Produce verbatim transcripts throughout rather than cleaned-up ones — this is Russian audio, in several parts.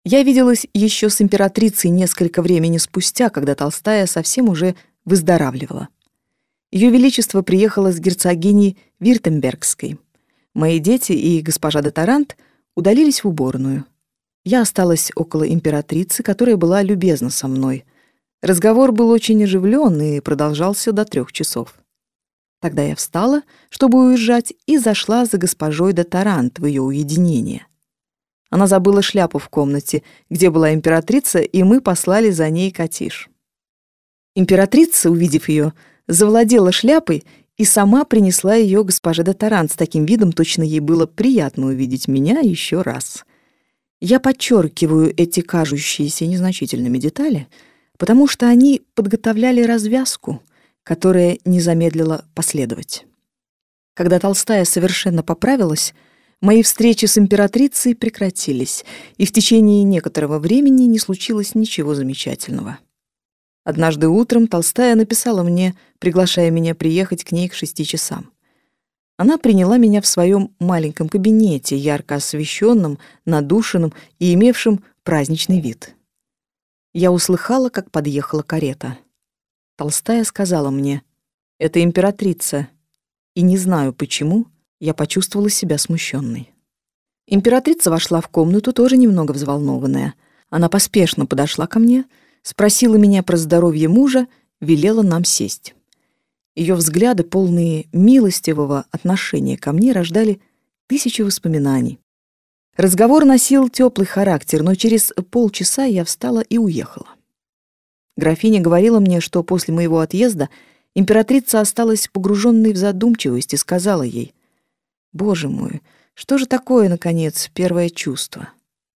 Я виделась еще с императрицей несколько времени спустя, когда Толстая совсем уже выздоравливала. Ее Величество приехало с герцогиней Вюртембергской. Мои дети и госпожа де Тарант удалились в уборную. Я осталась около императрицы, которая была любезна со мной. Разговор был очень оживленный и продолжался до трех часов. Тогда я встала, чтобы уезжать, и зашла за госпожой де Тарант в ее уединение. Она забыла шляпу в комнате, где была императрица, и мы послали за ней Катиш. Императрица, увидев ее, завладела шляпой и сама принесла ее госпоже де Тарант с таким видом, точно ей было приятно увидеть меня еще раз. Я подчеркиваю эти кажущиеся незначительными детали, потому что они подготовляли развязку, которая не замедлила последовать. Когда Толстая совершенно поправилась, мои встречи с императрицей прекратились, и в течение некоторого времени не случилось ничего замечательного. Однажды утром Толстая написала мне, приглашая меня приехать к ней к шести часам. Она приняла меня в своем маленьком кабинете, ярко освещенном, надушенном и имевшем праздничный вид. Я услыхала, как подъехала карета. Толстая сказала мне: «Это императрица», и не знаю почему, я почувствовала себя смущенной. Императрица вошла в комнату, тоже немного взволнованная. Она поспешно подошла ко мне, спросила меня про здоровье мужа, велела нам сесть. Ее взгляды, полные милостивого отношения ко мне, рождали тысячи воспоминаний. Разговор носил теплый характер, но через полчаса я встала и уехала. Графиня говорила мне, что после моего отъезда императрица осталась погруженной в задумчивость и сказала ей: «Боже мой, что же такое, наконец, первое чувство?»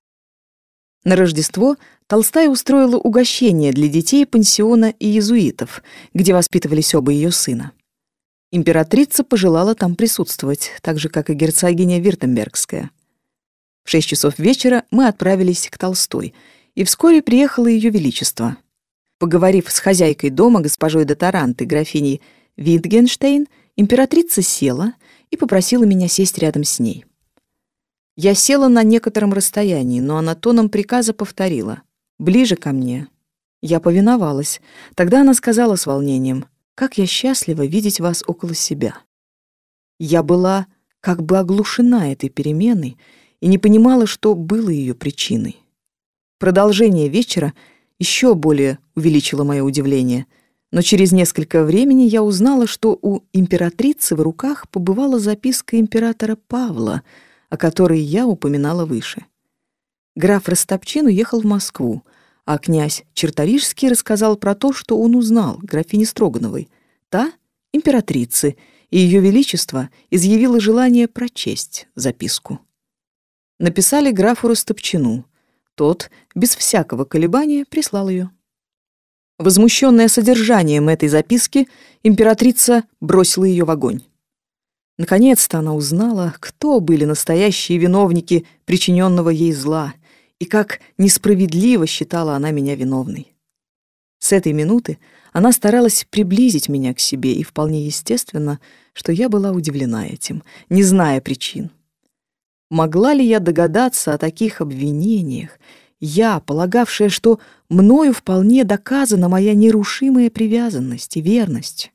На Рождество Толстая устроила угощение для детей пансиона иезуитов, где воспитывались оба ее сына. Императрица пожелала там присутствовать, так же, как и герцогиня Вюртембергская. В шесть часов вечера мы отправились к Толстой, и вскоре приехало ее величество. Поговорив с хозяйкой дома, госпожой де Тарант и графиней Витгенштейн, императрица села и попросила меня сесть рядом с ней. Я села на некотором расстоянии, но она тоном приказа повторила: «Ближе ко мне». Я повиновалась. Тогда она сказала с волнением: «Как я счастлива видеть вас около себя». Я была как бы оглушена этой переменой и не понимала, что было ее причиной. Продолжение вечера еще более увеличило мое удивление, но через несколько времени я узнала, что у императрицы в руках побывала записка императора Павла, о которой я упоминала выше. Граф Растопчин уехал в Москву, а князь Черторижский рассказал про то, что он узнал графине Строгановой. Та, императрицы, и ее величество изъявило желание прочесть записку. Написали графу Растопчину. Тот, без всякого колебания, прислал ее. Возмущенная содержанием этой записки, императрица бросила ее в огонь. Наконец-то она узнала, кто были настоящие виновники причиненного ей зла, и как несправедливо считала она меня виновной. С этой минуты она старалась приблизить меня к себе, и вполне естественно, что я была удивлена этим, не зная причин. Могла ли я догадаться о таких обвинениях, я, полагавшая, что мною вполне доказана моя нерушимая привязанность и верность?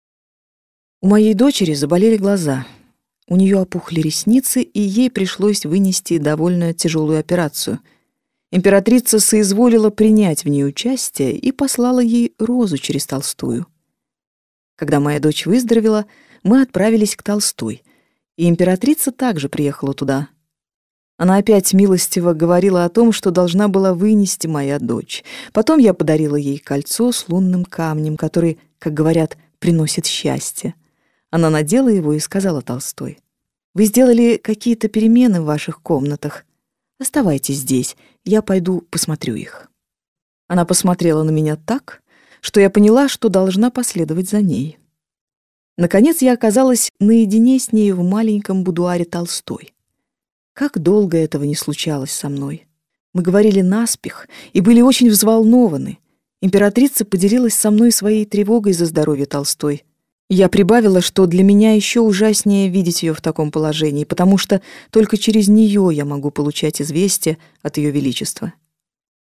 У моей дочери заболели глаза, у нее опухли ресницы, и ей пришлось вынести довольно тяжелую операцию. Императрица соизволила принять в ней участие и послала ей розу через Толстую. Когда моя дочь выздоровела, мы отправились к Толстой, и императрица также приехала туда. Она опять милостиво говорила о том, что должна была вынести моя дочь. Потом я подарила ей кольцо с лунным камнем, который, как говорят, приносит счастье. Она надела его и сказала Толстой: «Вы сделали какие-то перемены в ваших комнатах. Оставайтесь здесь, я пойду посмотрю их». Она посмотрела на меня так, что я поняла, что должна последовать за ней. Наконец я оказалась наедине с ней в маленьком будуаре Толстой. Как долго этого не случалось со мной. Мы говорили наспех и были очень взволнованы. Императрица поделилась со мной своей тревогой за здоровье Толстой. Я прибавила, что для меня еще ужаснее видеть ее в таком положении, потому что только через нее я могу получать известия от ее величества.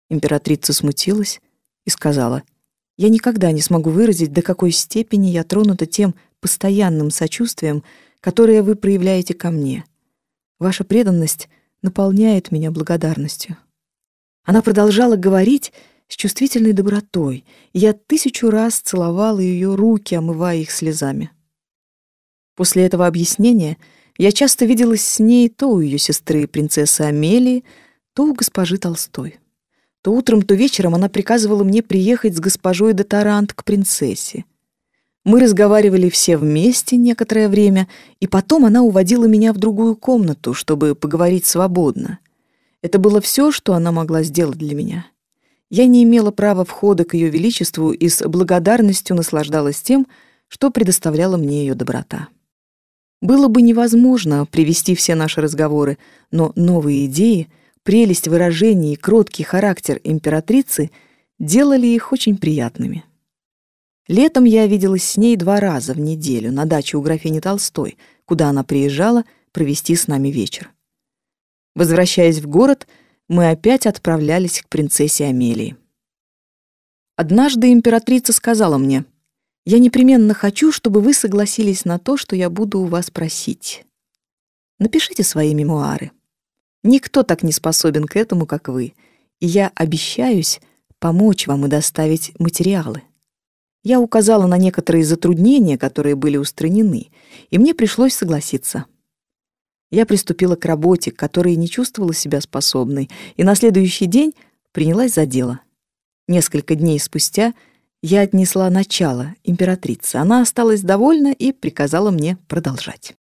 Императрица смутилась и сказала: «Я никогда не смогу выразить, до какой степени я тронута тем постоянным сочувствием, которое вы проявляете ко мне. Ваша преданность наполняет меня благодарностью». Она продолжала говорить с чувствительной добротой, и я тысячу раз целовала ее руки, омывая их слезами. После этого объяснения я часто виделась с ней то у ее сестры, принцессы Амелии, то у госпожи Толстой. То утром, то вечером она приказывала мне приехать с госпожой де Тарант к принцессе. Мы разговаривали все вместе некоторое время, и потом она уводила меня в другую комнату, чтобы поговорить свободно. Это было все, что она могла сделать для меня. Я не имела права входа к ее величеству и с благодарностью наслаждалась тем, что предоставляла мне ее доброта. Было бы невозможно привести все наши разговоры, но новые идеи, прелесть выражений и кроткий характер императрицы делали их очень приятными. Летом я виделась с ней два раза в неделю на даче у графини Толстой, куда она приезжала провести с нами вечер. Возвращаясь в город, мы опять отправлялись к принцессе Амелии. Однажды императрица сказала мне: «Я непременно хочу, чтобы вы согласились на то, что я буду у вас просить. Напишите свои мемуары. Никто так не способен к этому, как вы, и я обещаюсь помочь вам и доставить материалы». Я указала на некоторые затруднения, которые были устранены, и мне пришлось согласиться. Я приступила к работе, к которой не чувствовала себя способной, и на следующий день принялась за дело. Несколько дней спустя я отнесла начало императрице. Она осталась довольна и приказала мне продолжать.